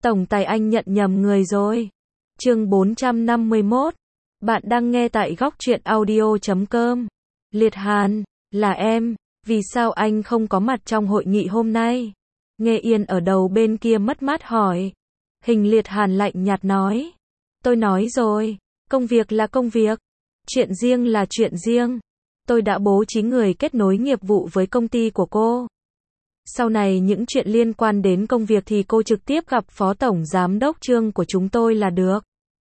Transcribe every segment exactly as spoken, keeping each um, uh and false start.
Tổng tài anh nhận nhầm người rồi. Chương bốn trăm năm mươi mốt. Bạn đang nghe tại góc truyện audio chấm com. Liệt Hàn, là em, vì sao anh không có mặt trong hội nghị hôm nay? Nghe Yên ở đầu bên kia mất mát hỏi. Hình Liệt Hàn lạnh nhạt nói. Tôi nói rồi, công việc là công việc, chuyện riêng là chuyện riêng. Tôi đã bố trí người kết nối nghiệp vụ với công ty của cô. Sau này những chuyện liên quan đến công việc thì cô trực tiếp gặp Phó Tổng Giám đốc Trương của chúng tôi là được.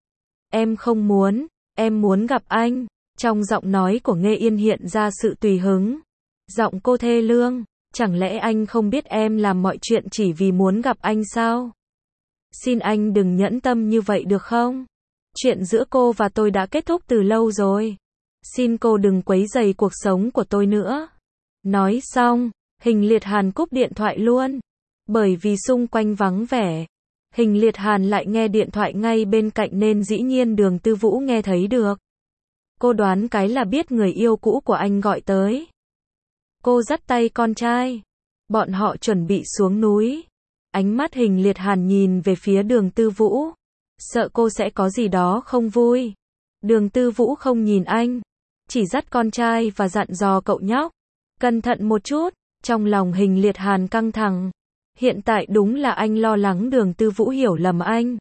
Em không muốn, em muốn gặp anh. Trong giọng nói của Nghe Yên hiện ra sự tùy hứng. Giọng cô thê lương, chẳng lẽ anh không biết em làm mọi chuyện chỉ vì muốn gặp anh sao? Xin anh đừng nhẫn tâm như vậy được không? Chuyện giữa cô và tôi đã kết thúc từ lâu rồi. Xin cô đừng quấy rầy cuộc sống của tôi nữa. Nói xong, Hình Liệt Hàn cúp điện thoại luôn. Bởi vì xung quanh vắng vẻ, Hình Liệt Hàn lại nghe điện thoại ngay bên cạnh nên dĩ nhiên Đường Tư Vũ nghe thấy được. Cô đoán cái là biết người yêu cũ của anh gọi tới. Cô dắt tay con trai. Bọn họ chuẩn bị xuống núi. Ánh mắt Hình Liệt Hàn nhìn về phía Đường Tư Vũ. Sợ cô sẽ có gì đó không vui. Đường Tư Vũ không nhìn anh, chỉ dắt con trai và dặn dò cậu nhóc. Cẩn thận một chút. Trong lòng Hình Liệt Hàn căng thẳng. Hiện tại đúng là anh lo lắng Đường Tư Vũ hiểu lầm anh.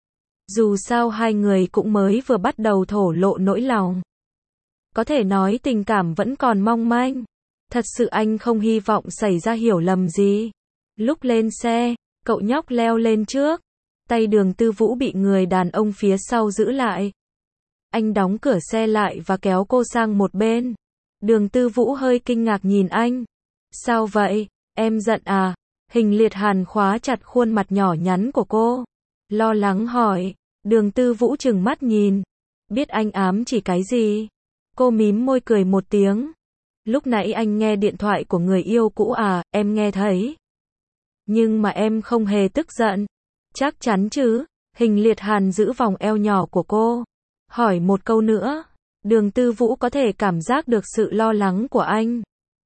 Dù sao hai người cũng mới vừa bắt đầu thổ lộ nỗi lòng. Có thể nói tình cảm vẫn còn mong manh. Thật sự anh không hy vọng xảy ra hiểu lầm gì. Lúc lên xe, cậu nhóc leo lên trước. Tay Đường Tư Vũ bị người đàn ông phía sau giữ lại. Anh đóng cửa xe lại và kéo cô sang một bên. Đường Tư Vũ hơi kinh ngạc nhìn anh. Sao vậy, em giận à? Hình Liệt Hàn khóa chặt khuôn mặt nhỏ nhắn của cô. Lo lắng hỏi. Đường Tư Vũ trừng mắt nhìn. Biết anh ám chỉ cái gì? Cô mím môi cười một tiếng. Lúc nãy anh nghe điện thoại của người yêu cũ à, em nghe thấy. Nhưng mà em không hề tức giận. Chắc chắn chứ? Hình Liệt Hàn giữ vòng eo nhỏ của cô. Hỏi một câu nữa. Đường Tư Vũ có thể cảm giác được sự lo lắng của anh.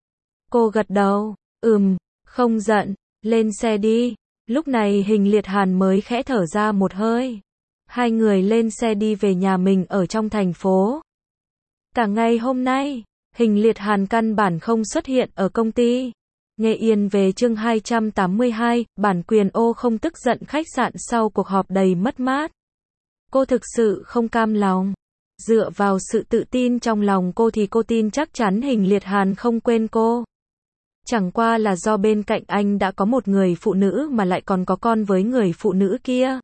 Cô gật đầu. Ừm, không giận. Lên xe đi. Lúc này Hình Liệt Hàn mới khẽ thở ra một hơi. Hai người lên xe đi về nhà mình ở trong thành phố. Cả ngày hôm nay, Hình Liệt Hàn căn bản không xuất hiện ở công ty. Nghe Yên về chương hai trăm tám mươi hai, bản quyền ô không tức giận khách sạn sau cuộc họp đầy mất mát. Cô thực sự không cam lòng. Dựa vào sự tự tin trong lòng cô thì cô tin chắc chắn Hình Liệt Hàn không quên cô. Chẳng qua là do bên cạnh anh đã có một người phụ nữ mà lại còn có con với người phụ nữ kia.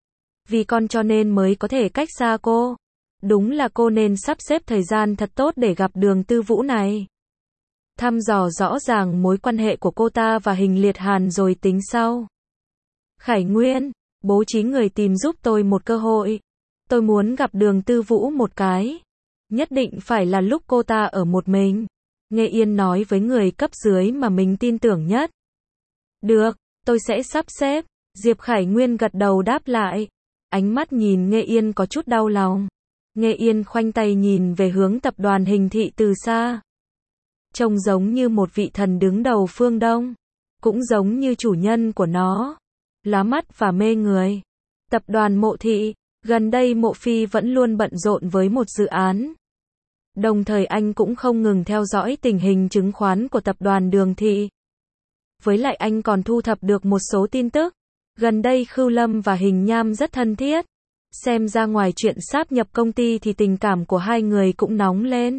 Vì con cho nên mới có thể cách xa cô. Đúng là cô nên sắp xếp thời gian thật tốt để gặp Đường Tư Vũ này. Thăm dò rõ ràng mối quan hệ của cô ta và Hình Liệt Hàn rồi tính sau. Khải Nguyên, bố trí người tìm giúp tôi một cơ hội. Tôi muốn gặp Đường Tư Vũ một cái. Nhất định phải là lúc cô ta ở một mình. Nghe Yên nói với người cấp dưới mà mình tin tưởng nhất. Được, tôi sẽ sắp xếp. Diệp Khải Nguyên gật đầu đáp lại. Ánh mắt nhìn Nghe Yên có chút đau lòng. Nghe Yên khoanh tay nhìn về hướng tập đoàn Hình Thị từ xa. Trông giống như một vị thần đứng đầu phương Đông. Cũng giống như chủ nhân của nó. Lóa mắt và mê người. Tập đoàn Mộ Thị. Gần đây Mộ Phi vẫn luôn bận rộn với một dự án. Đồng thời anh cũng không ngừng theo dõi tình hình chứng khoán của tập đoàn Đường Thị. Với lại anh còn thu thập được một số tin tức. Gần đây Khưu Lâm và Hình Nham rất thân thiết. Xem ra ngoài chuyện sáp nhập công ty thì tình cảm của hai người cũng nóng lên.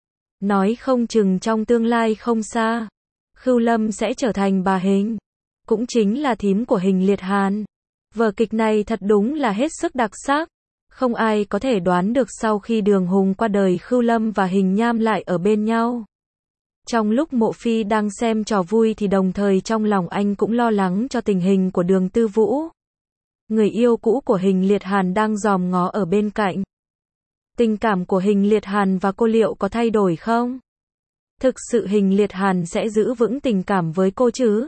Nói không chừng trong tương lai không xa, Khưu Lâm sẽ trở thành bà Hình. Cũng chính là thím của Hình Liệt Hàn. Vở kịch này thật đúng là hết sức đặc sắc. Không ai có thể đoán được sau khi Đường Hùng qua đời Khưu Lâm và Hình Nham lại ở bên nhau. Trong lúc Mộ Phi đang xem trò vui thì đồng thời trong lòng anh cũng lo lắng cho tình hình của Đường Tư Vũ. Người yêu cũ của Hình Liệt Hàn đang dòm ngó ở bên cạnh. Tình cảm của Hình Liệt Hàn và cô liệu có thay đổi không? Thực sự Hình Liệt Hàn sẽ giữ vững tình cảm với cô chứ?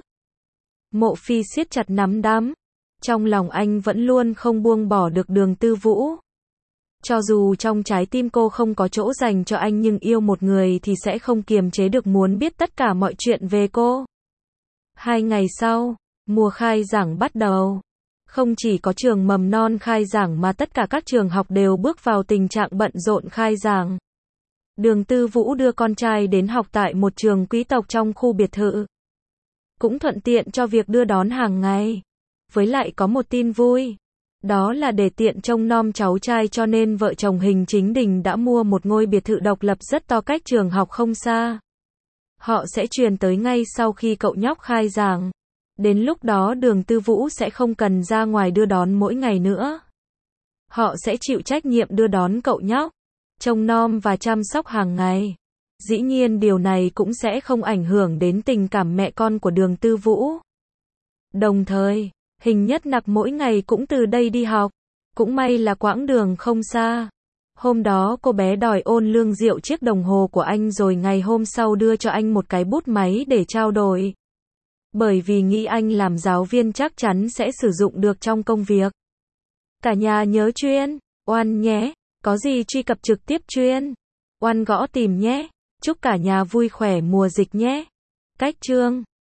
Mộ Phi siết chặt nắm đấm. Trong lòng anh vẫn luôn không buông bỏ được Đường Tư Vũ. Cho dù trong trái tim cô không có chỗ dành cho anh nhưng yêu một người thì sẽ không kiềm chế được muốn biết tất cả mọi chuyện về cô. Hai ngày sau, mùa khai giảng bắt đầu. Không chỉ có trường mầm non khai giảng mà tất cả các trường học đều bước vào tình trạng bận rộn khai giảng. Đường Tư Vũ đưa con trai đến học tại một trường quý tộc trong khu biệt thự. Cũng thuận tiện cho việc đưa đón hàng ngày. Với lại có một tin vui. Đó là để tiện trông nom cháu trai cho nên vợ chồng Hình Chính Đình đã mua một ngôi biệt thự độc lập rất to cách trường học không xa. Họ sẽ chuyển tới ngay sau khi cậu nhóc khai giảng. Đến lúc đó Đường Tư Vũ sẽ không cần ra ngoài đưa đón mỗi ngày nữa. Họ sẽ chịu trách nhiệm đưa đón cậu nhóc, trông nom và chăm sóc hàng ngày. Dĩ nhiên điều này cũng sẽ không ảnh hưởng đến tình cảm mẹ con của Đường Tư Vũ. Đồng thời, Hình Nhất Nặc mỗi ngày cũng từ đây đi học. Cũng may là quãng đường không xa. Hôm đó cô bé đòi ôn Lương Diệu chiếc đồng hồ của anh rồi ngày hôm sau đưa cho anh một cái bút máy để trao đổi. Bởi vì nghĩ anh làm giáo viên chắc chắn sẽ sử dụng được trong công việc. Cả nhà nhớ chuyên oan nhé. Có gì truy cập trực tiếp chuyên oan gõ tìm nhé. Chúc cả nhà vui khỏe mùa dịch nhé. Cách chương